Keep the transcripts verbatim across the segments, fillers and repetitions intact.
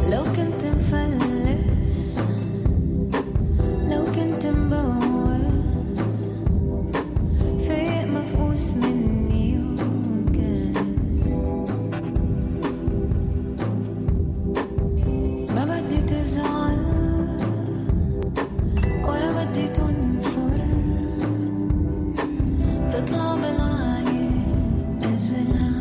لو كنت مفلس لو كنت مبوس فايق مفقوس مني ومكرس ما بدي تزعل ولا بدي تنفر تطلع بالعالي أجلها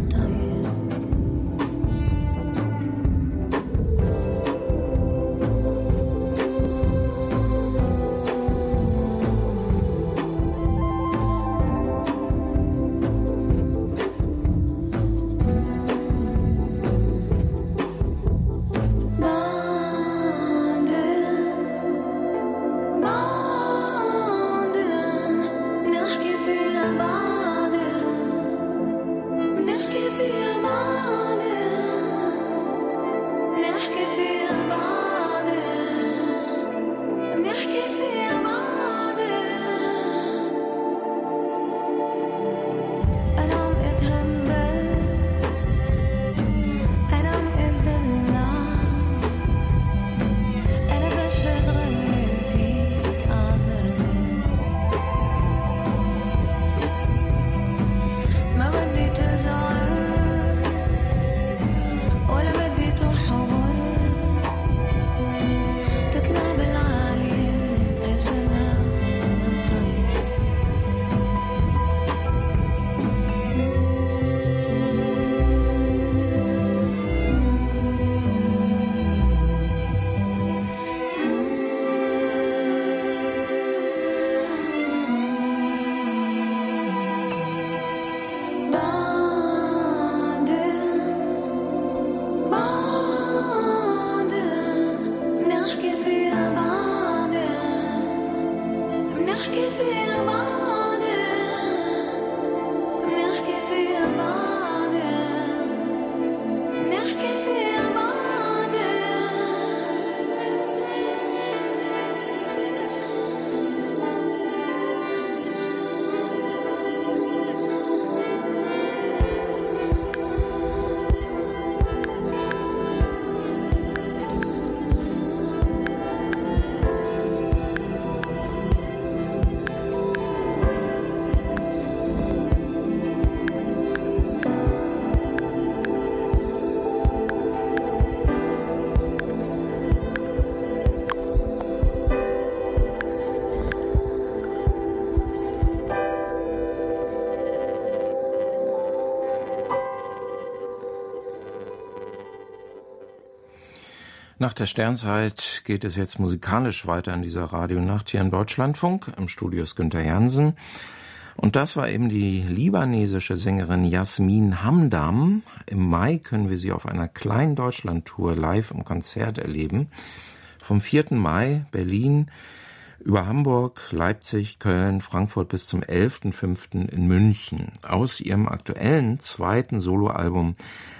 Nach der Sternzeit geht es jetzt musikalisch weiter in dieser Radionacht hier im Deutschlandfunk. Im Studio ist Günther Jansen. Und das war eben die libanesische Sängerin Yasmin Hamdam. Im Mai können wir sie auf einer kleinen Deutschlandtour live im Konzert erleben. Vom vierten Mai Berlin über Hamburg, Leipzig, Köln, Frankfurt bis zum elften fünften in München. Aus ihrem aktuellen zweiten Soloalbum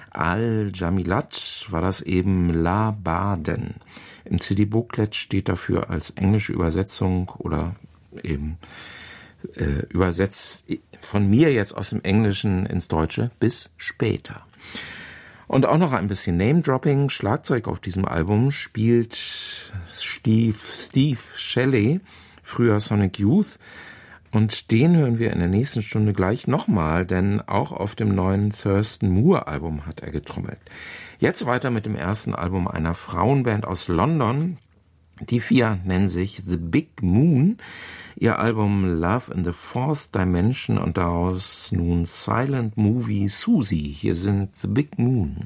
Al-Jamilat war das eben La Baden. Im C D-Booklet steht dafür als englische Übersetzung oder eben äh, übersetzt von mir jetzt aus dem Englischen ins Deutsche bis später. Und auch noch ein bisschen Name-Dropping. Schlagzeug auf diesem Album spielt Steve, Steve Shelley, früher Sonic Youth. Und den hören wir in der nächsten Stunde gleich nochmal, denn auch auf dem neuen Thurston Moore Album hat er getrommelt. Jetzt weiter mit dem ersten Album einer Frauenband aus London. Die vier nennen sich The Big Moon. Ihr Album Love in the Fourth Dimension und daraus nun Silent Movie Susie. Hier sind The Big Moon.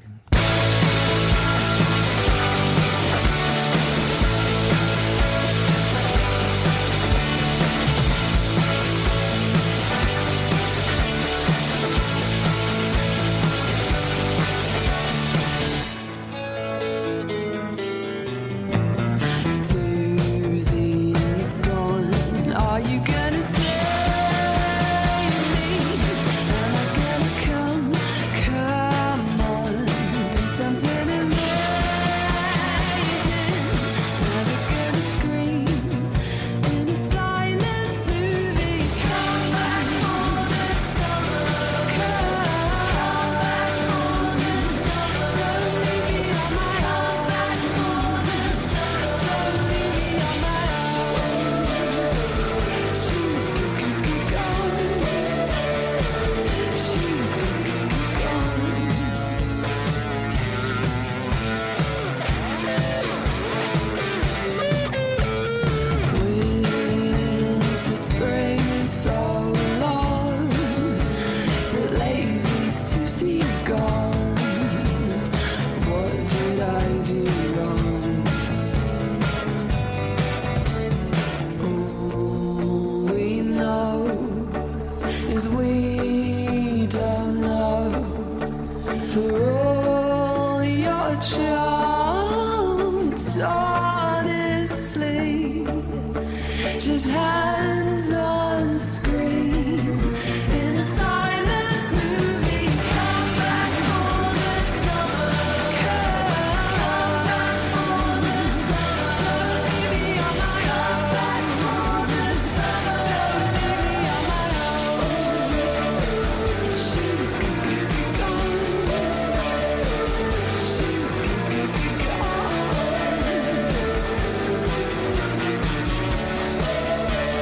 Come, come on. chance, honestly. Just hands on screen in a silent movie. Come back for the summer. Come back for the summer. Don't leave me on my own. Come back for the summer. Don't leave me on my own. She was gonna be gone. She was gonna be gone.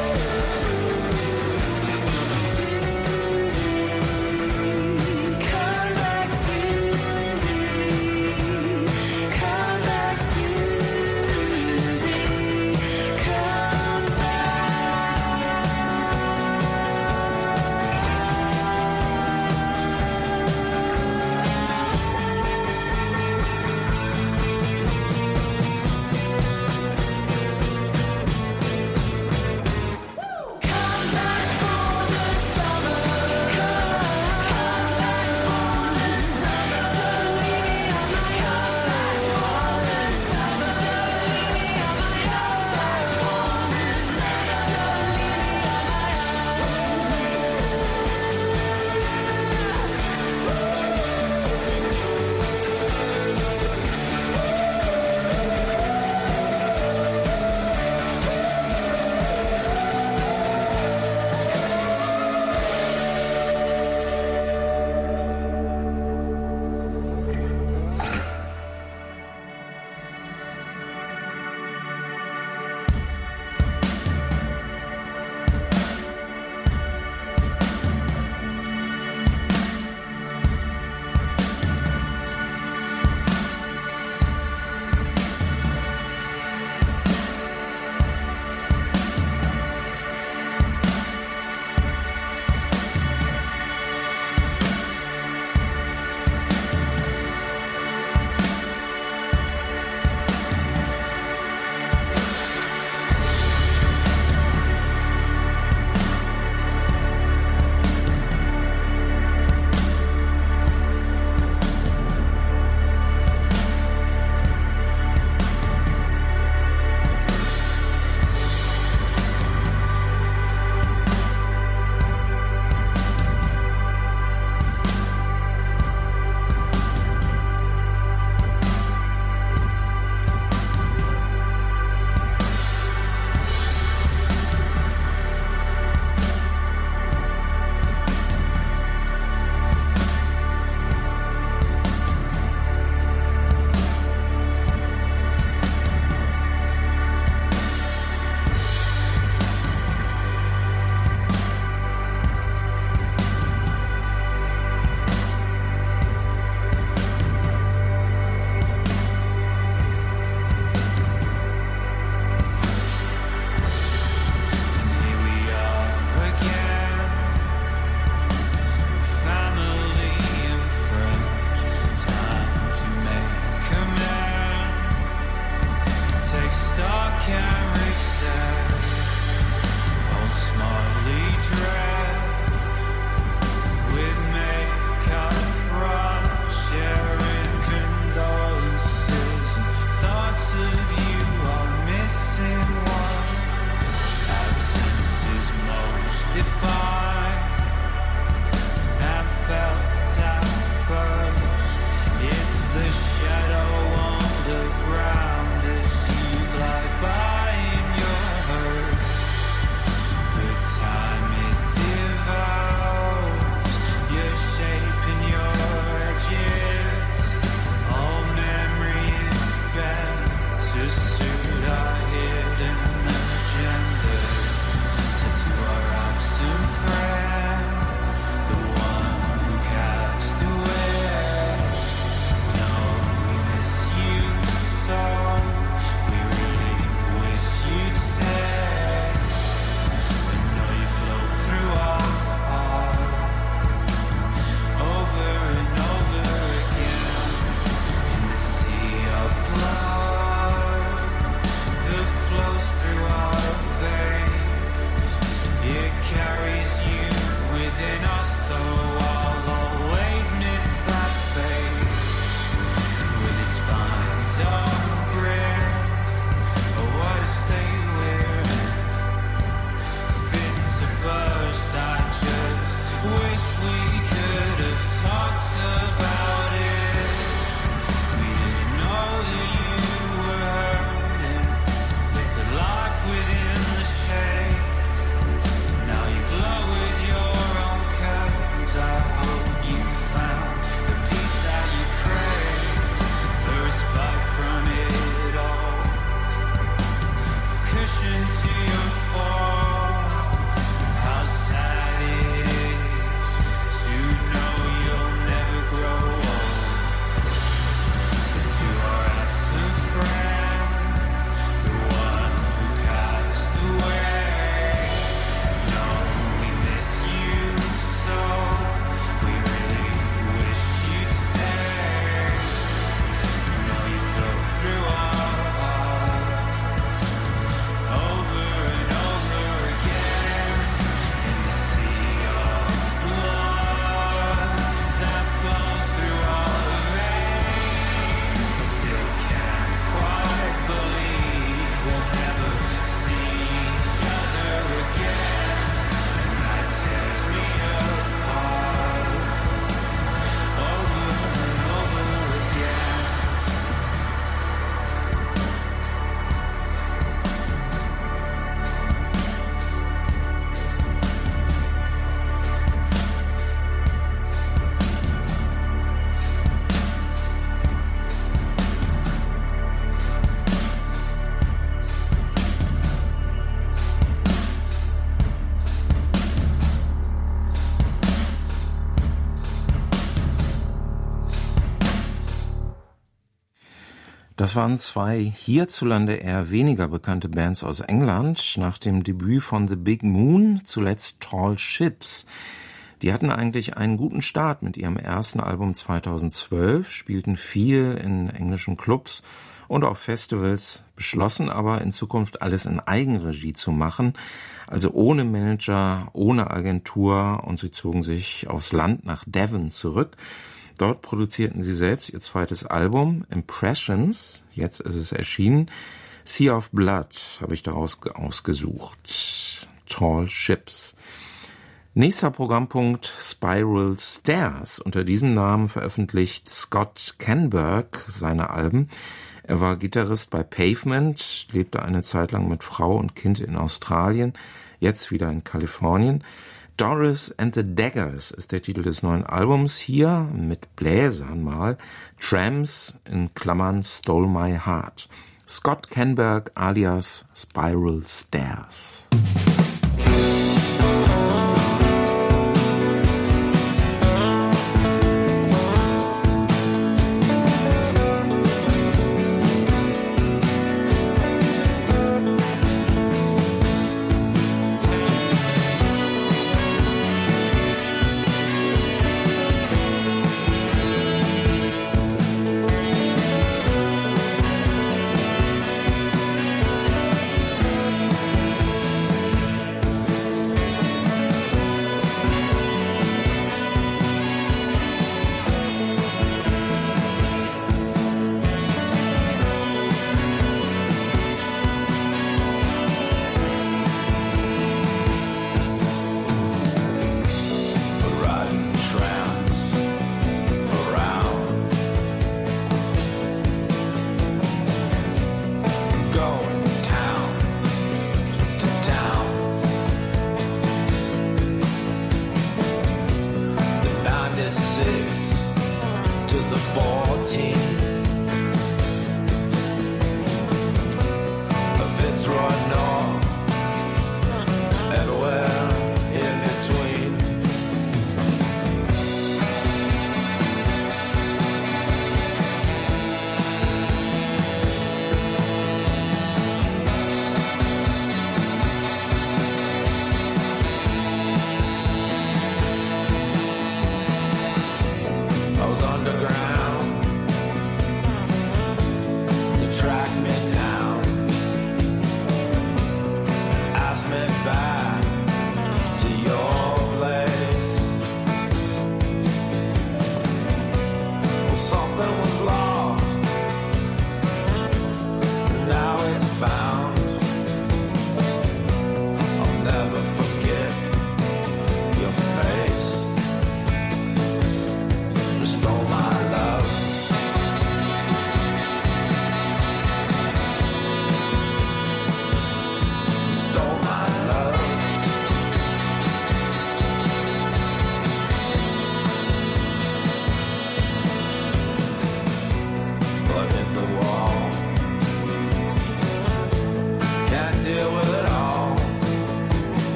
Das waren zwei hierzulande eher weniger bekannte Bands aus England. Nach dem Debüt von The Big Moon, zuletzt Tall Ships. Die hatten eigentlich einen guten Start mit ihrem ersten Album zweitausendzwölf, spielten viel in englischen Clubs und auf Festivals, beschlossen aber in Zukunft alles in Eigenregie zu machen, also ohne Manager, ohne Agentur, und sie zogen sich aufs Land nach Devon zurück. Dort produzierten sie selbst ihr zweites Album, Impressions, jetzt ist es erschienen. Sea of Blood habe ich daraus ausgesucht. Tall Ships. Nächster Programmpunkt, Spiral Stairs. Unter diesem Namen veröffentlicht Scott Canberg seine Alben. Er war Gitarrist bei Pavement, lebte eine Zeit lang mit Frau und Kind in Australien, jetzt wieder in Kalifornien. Doris and the Daggers ist der Titel des neuen Albums. Hier mit Bläsern mal Tramps in Klammern Stole My Heart. Scott Canberg alias Spiral Stairs.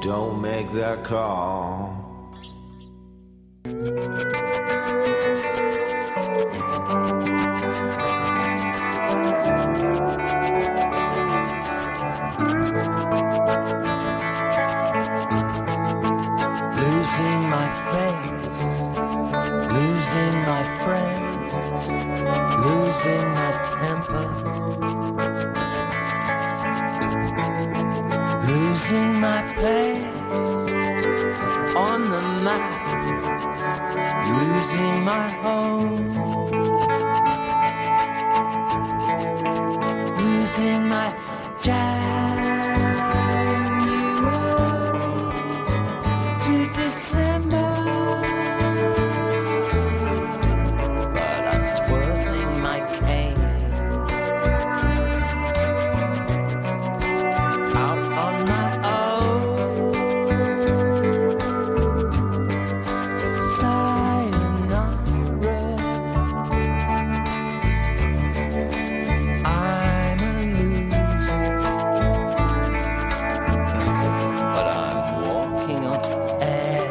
don't make that call. Losing my face, losing my friends, losing my temper, losing my place on the map, losing my home, losing my January to December, but I'm twirling my cane out on my own. Sayonara, I'm a loser, but I'm walking on air.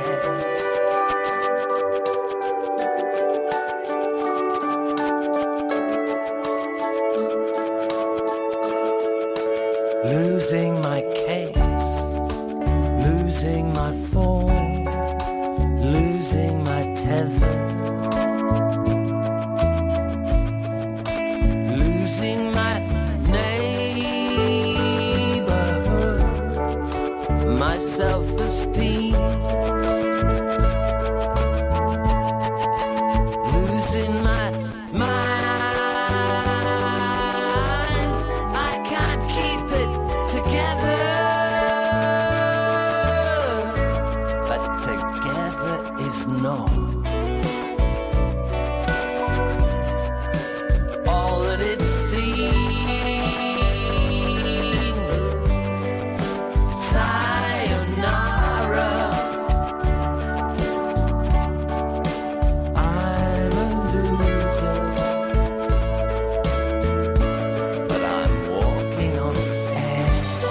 Losing my case, losing my form, losing my tether, losing my neighborhood, my self-esteem, losing my mind. I can't keep it together, but together is not all that it seems. Sayonara, I'm a loser, but I'm walking on air.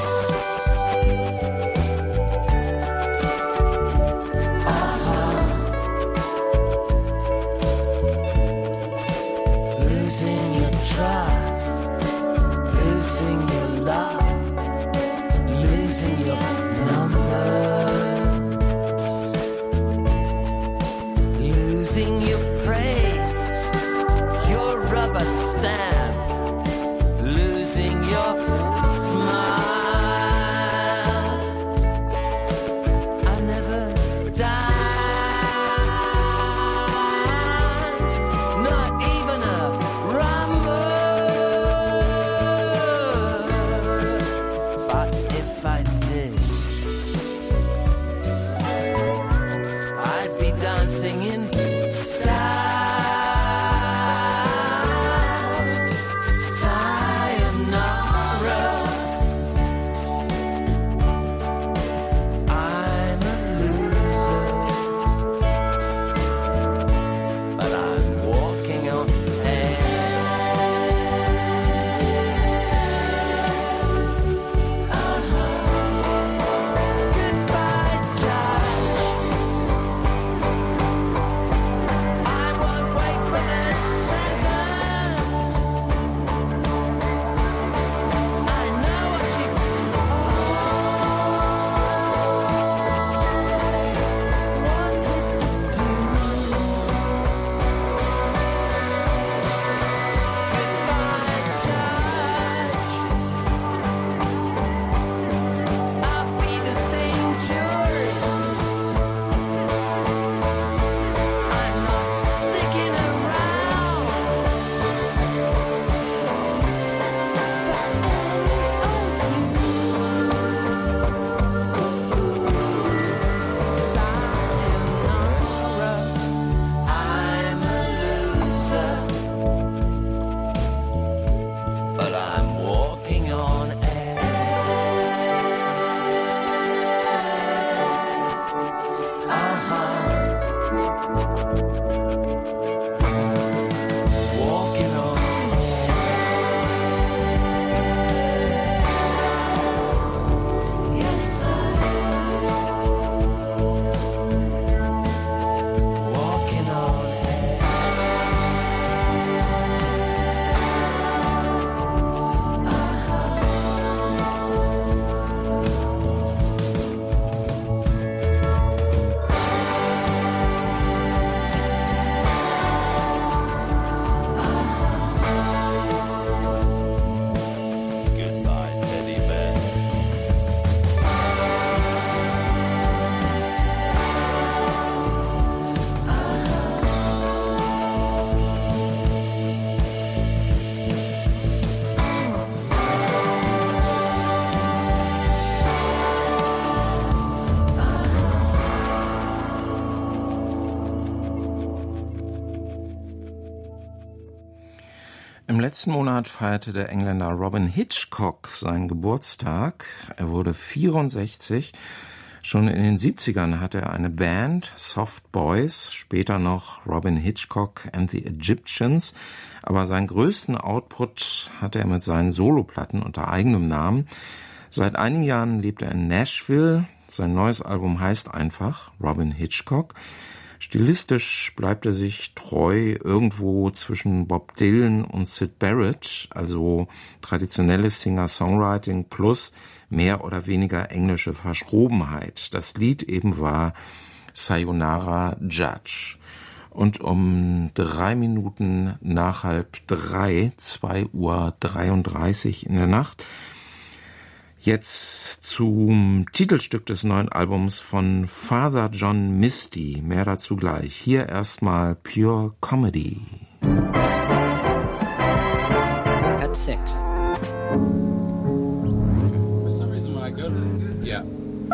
Losing your trust, losing your love, losing your number, losing your praise, your rubber stamp, losing your smile. I never dance, not even a rumble. But if I did, letzten Monat feierte der Engländer Robin Hitchcock seinen Geburtstag. Er wurde vierundsechzig. Schon in den siebzigern hatte er eine Band, Soft Boys, später noch Robin Hitchcock and the Egyptians. Aber seinen größten Output hatte er mit seinen Soloplatten unter eigenem Namen. Seit einigen Jahren lebt er in Nashville. Sein neues Album heißt einfach Robin Hitchcock. Stilistisch bleibt er sich treu irgendwo zwischen Bob Dylan und Syd Barrett, also traditionelles Singer-Songwriting plus mehr oder weniger englische Verschrobenheit. Das Lied eben war Sayonara Judge. Und um drei Minuten nach halb drei, zwei Uhr dreiunddreißig in der Nacht, jetzt zum Titelstück des neuen Albums von Father John Misty. Mehr dazu gleich. Hier erstmal Pure Comedy. At six. For some reason, when I go to yeah.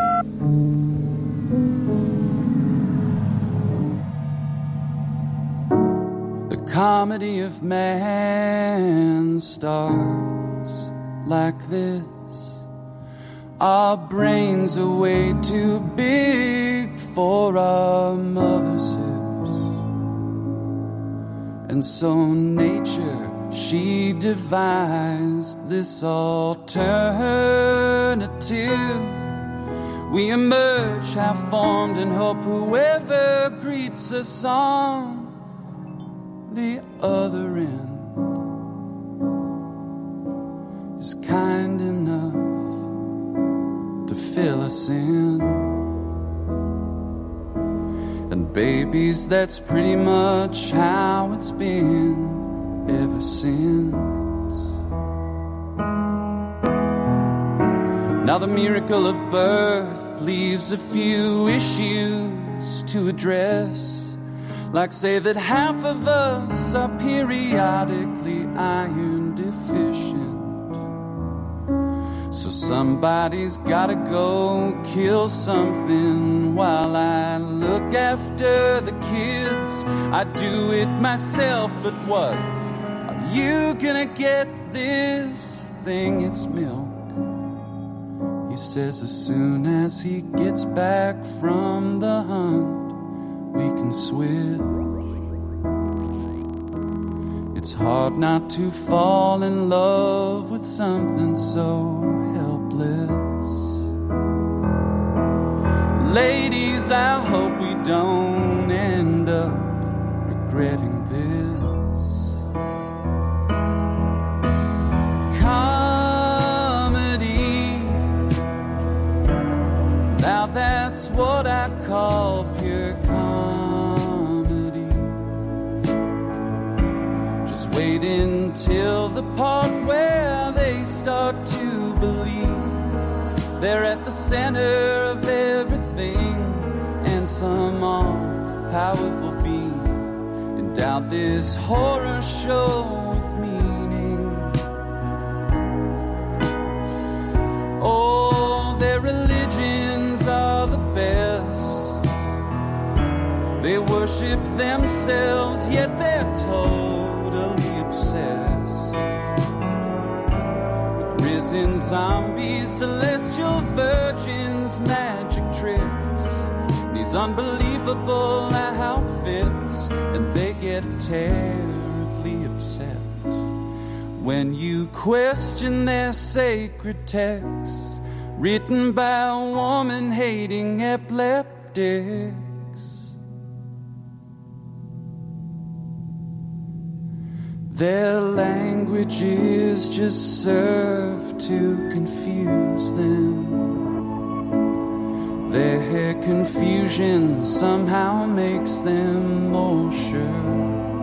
The comedy of man starts like this. Our brains are way too big for our mother's hips. And so nature, she devised this alternative. We emerge half-formed and hope whoever greets us on the other end is kind enough to fill us in. And babies, that's pretty much how it's been ever since. Now the miracle of birth leaves a few issues to address, like say that half of us are periodically iron deficient. So somebody's gotta go kill something while I look after the kids. I do it myself, but what? Are you gonna get this thing? It's milk. He says as soon as he gets back from the hunt, we can switch. It's hard not to fall in love with something so helpless. Ladies, I hope we don't end up regretting this. Comedy, now that's what I call pure comedy. Just wait until the part where they start to believe they're at the center of everything, and some all-powerful being endowed this horror show with meaning. Oh, their religions are the best. They worship themselves, yet they're totally obsessed. Risen zombies, celestial virgins, magic tricks, these unbelievable outfits, and they get terribly upset when you question their sacred texts written by woman-hating epileptics. Their languages just serve to confuse them. Their confusion somehow makes them more sure.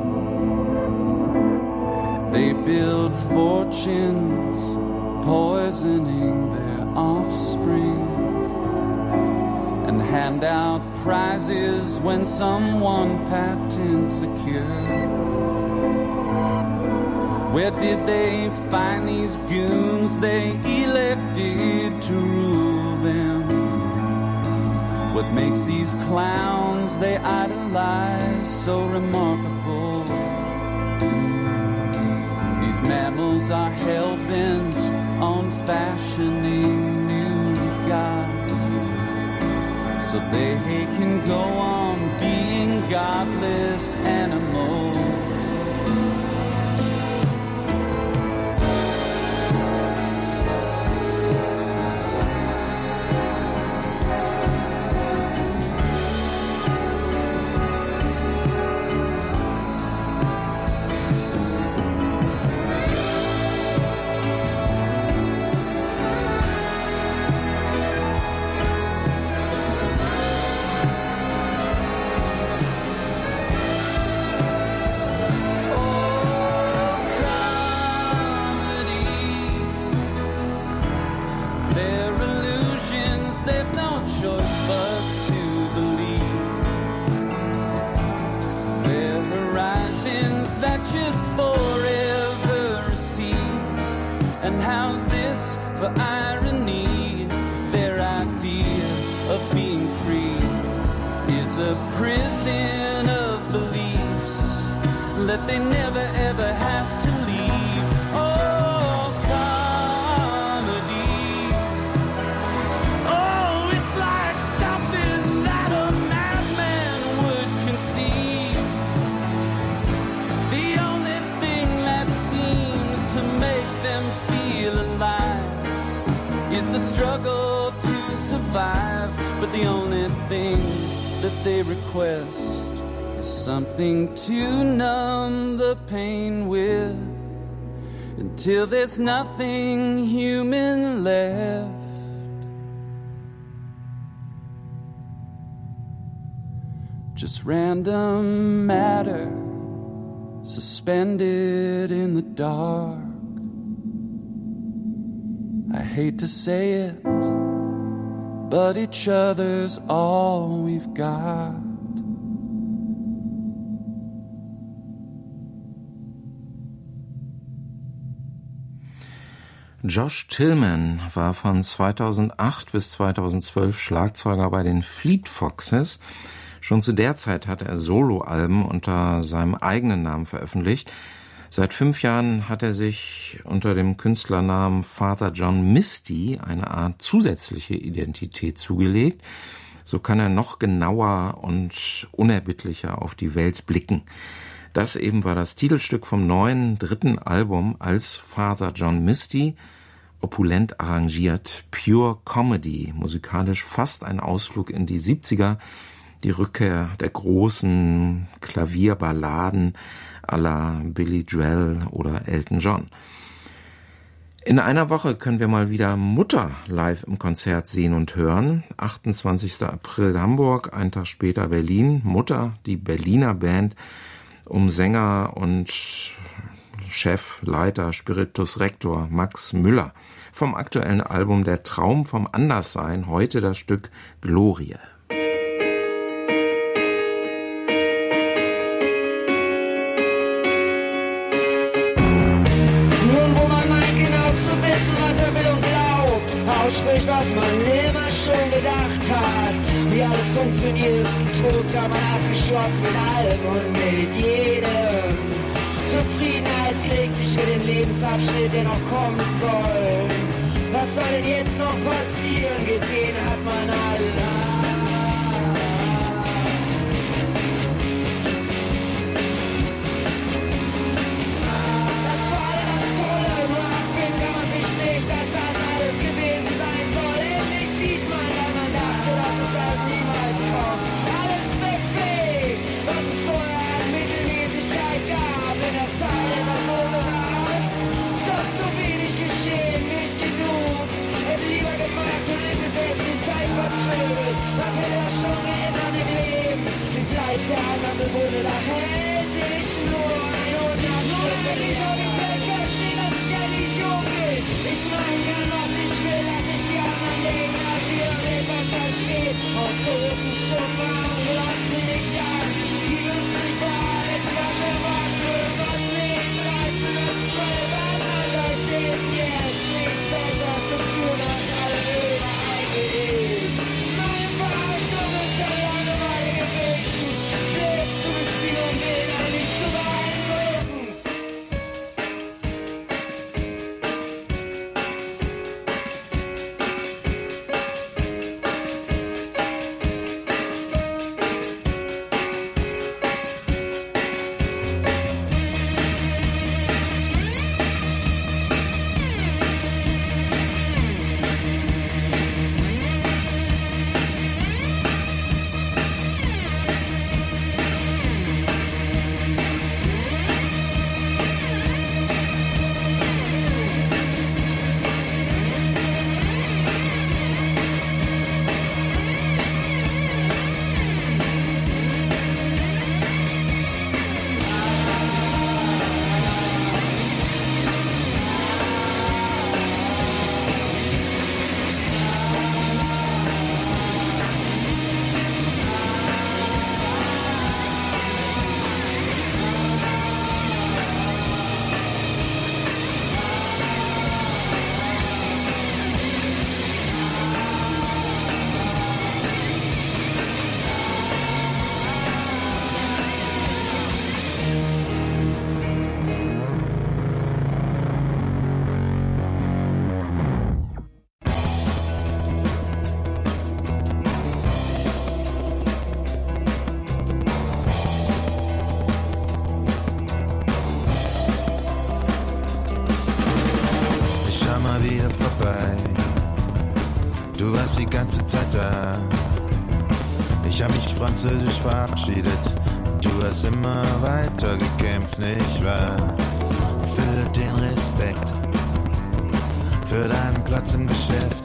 They build fortunes, poisoning their offspring, and hand out prizes when someone patents a cure. Where did they find these goons they elected to rule them? What makes these clowns they idolize so remarkable? These 'cause mammals are hell-bent on fashioning new gods, so they can go on being godless animals. Just forever recede. And how's this for irony? Their idea of being free is a prison of beliefs that they never ever have to leave. Oh, comedy. Oh, it's like something that a madman would conceive. The only thing that seems to make them feel alive is the struggle to survive. But the only thing that they request is something to numb the pain with, until there's nothing human left. Just random matter suspended in the dark. I hate to say it, but each other's all we've got. Josh Tillman war von zweitausendacht bis zweitausendzwölf Schlagzeuger bei den Fleet Foxes. Schon zu der Zeit hat er Soloalben unter seinem eigenen Namen veröffentlicht. Seit fünf Jahren hat er sich unter dem Künstlernamen Father John Misty eine Art zusätzliche Identität zugelegt. So kann er noch genauer und unerbittlicher auf die Welt blicken. Das eben war das Titelstück vom neuen dritten Album als Father John Misty, opulent arrangiert, pure Comedy, musikalisch fast ein Ausflug in die siebziger, die Rückkehr der großen Klavierballaden à la Billy Joel oder Elton John. In einer Woche können wir mal wieder Mutter live im Konzert sehen und hören. achtundzwanzigster April Hamburg, einen Tag später Berlin. Mutter, die Berliner Band um Sänger und Chef, Leiter, Spiritus Rector Max Müller. Vom aktuellen Album Der Traum vom Anderssein, heute das Stück Glorie. Ausspricht, was man immer schon gedacht hat. Wie alles funktioniert, tot kann man abgeschlossen mit allem und mit jedem. Zufriedenheit legt sich für den Lebensabschnitt, der noch kommen soll. Was soll denn jetzt noch passieren? Gesehen hat man alle. Lieber gemacht und in warst die ganze Zeit da. Ich hab mich französisch verabschiedet, du hast immer weiter gekämpft, nicht wahr? Für den Respekt, für deinen Platz im Geschäft.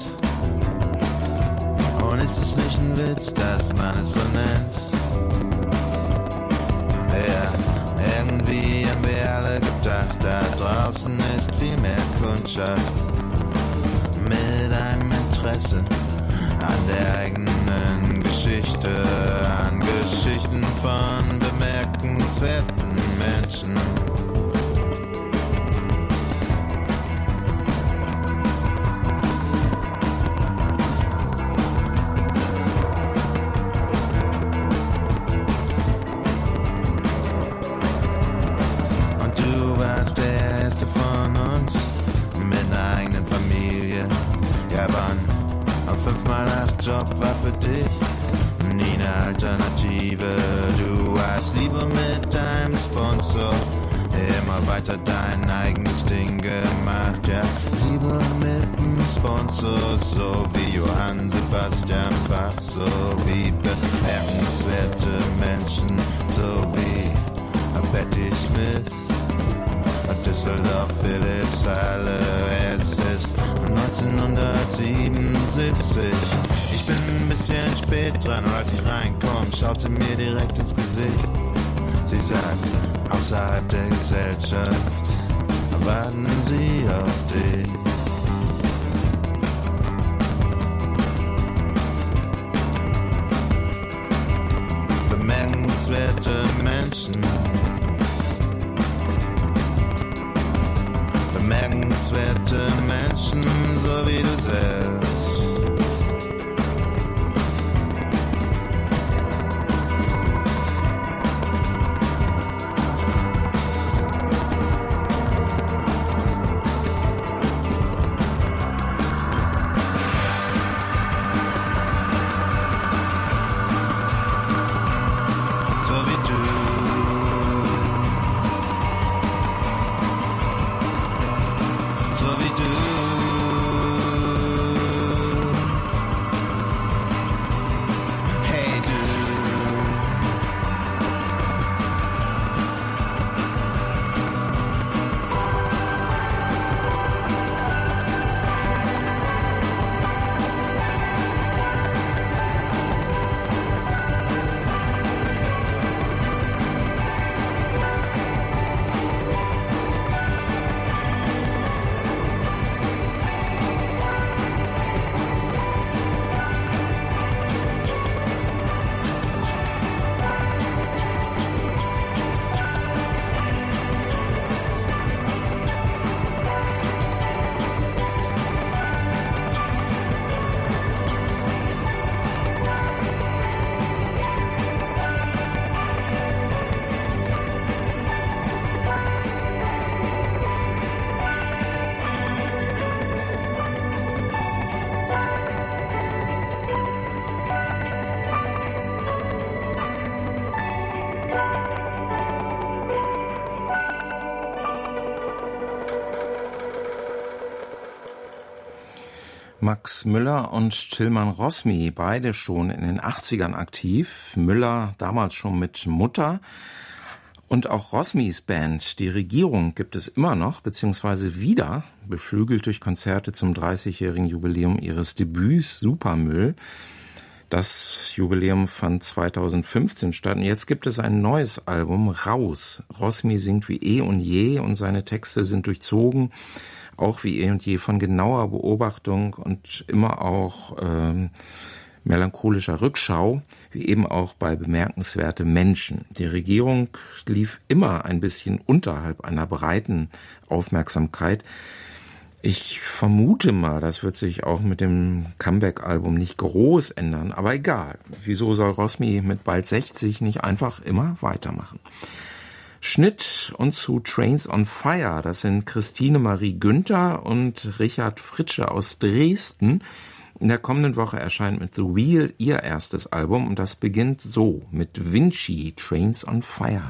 Und ist es nicht ein Witz, dass man es so nennt? Ja, irgendwie haben wir alle gedacht, da draußen ist viel mehr Kundschaft. Mit einem Interesse an der eigenen Geschichte, an Geschichten von bemerkenswerten Menschen. Und du warst der erste von uns mit einer eigenen Familie. Ja, wann? Ein fünfmal acht Job war für dich nie eine Alternative. Du hast lieber mit deinem Sponsor immer weiter dein eigenes Ding gemacht. Ja, lieber mit dem Sponsor, so wie Johann Sebastian Bach, so wie bemerkenswerte Menschen, so wie Betty Smith, Düsseldorf, Philips Halle. Es ist neunzehnhundertsiebenundsiebzig. Ich bin ein bisschen spät dran und als ich reinkomm, schaut sie mir direkt ins Gesicht. Sie sagt, außerhalb der Gesellschaft warten sie auf dich. Bemerkenswerte Menschen, bemerkenswerte Menschen, so wie du selbst. So wie du. So wie du. Hey du. Max Müller und Tilman Rosmi, beide schon in den achtzigern aktiv. Müller damals schon mit Mutter. Und auch Rosmis Band, die Regierung, gibt es immer noch, beziehungsweise wieder, beflügelt durch Konzerte zum dreißigjährigen Jubiläum ihres Debüts Supermüll. Das Jubiläum fand zweitausendfünfzehn statt. Und jetzt gibt es ein neues Album, Raus. Rosmi singt wie eh und je und seine Texte sind durchzogen, auch wie eh und je, von genauer Beobachtung und immer auch ähm, melancholischer Rückschau, wie eben auch bei bemerkenswerte Menschen. Die Regierung lief immer ein bisschen unterhalb einer breiten Aufmerksamkeit. Ich vermute mal, das wird sich auch mit dem Comeback-Album nicht groß ändern, aber egal. Wieso soll Rosmi mit bald sechzig nicht einfach immer weitermachen? Schnitt und zu Trains on Fire, das sind Christine Marie Günther und Richard Fritsche aus Dresden. In der kommenden Woche erscheint mit The Wheel ihr erstes Album und das beginnt so mit Vinci, Trains on Fire.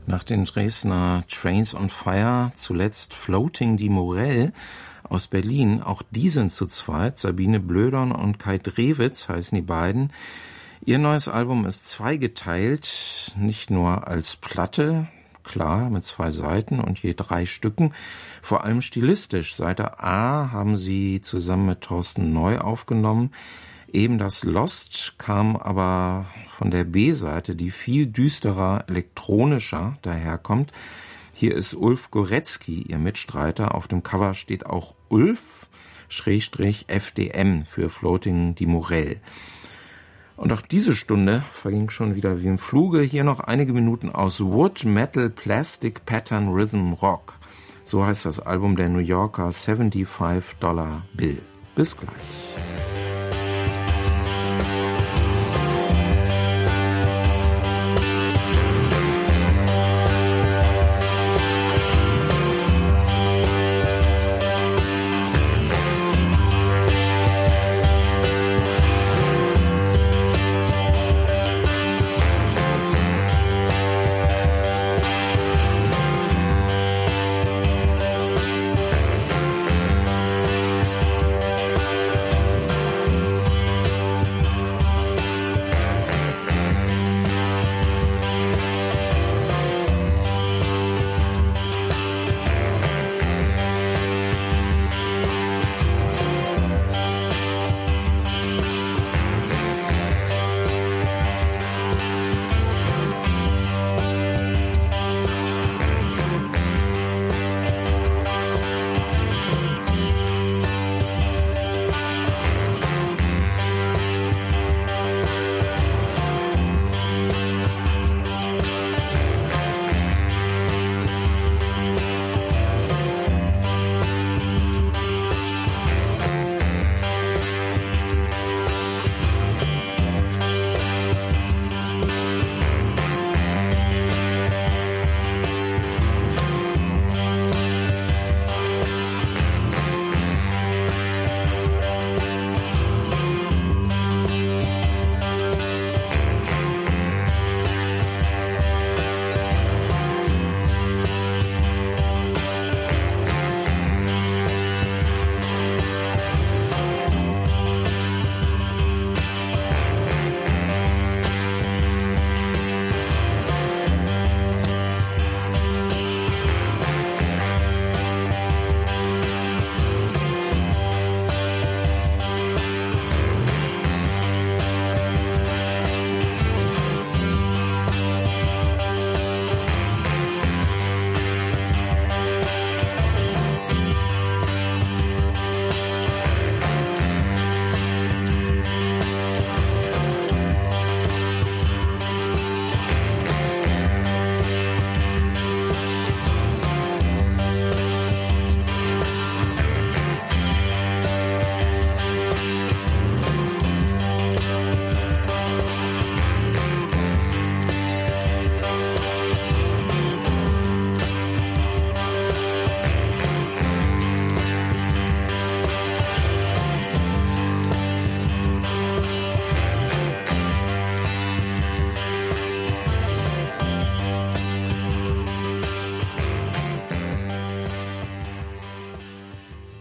Nach den Dresdner Trains on Fire zuletzt Floating die Morell aus Berlin. Auch die sind zu zweit. Sabine Blödern und Kai Drewitz heißen die beiden. Ihr neues Album ist zweigeteilt, nicht nur als Platte, klar, mit zwei Seiten und je drei Stücken. Vor allem stilistisch. Seite A haben sie zusammen mit Thorsten Neu aufgenommen. Eben das Lost kam aber von der B-Seite, die viel düsterer, elektronischer daherkommt. Hier ist Ulf Goretzky, ihr Mitstreiter. Auf dem Cover steht auch Ulf, Schrägstrich F D M für Floating die Morell. Und auch diese Stunde verging schon wieder wie im Fluge. Hier noch einige Minuten aus Wood, Metal, Plastic, Pattern, Rhythm, Rock. So heißt das Album der New Yorker fünfundsiebzig Dollar Bill. Bis gleich.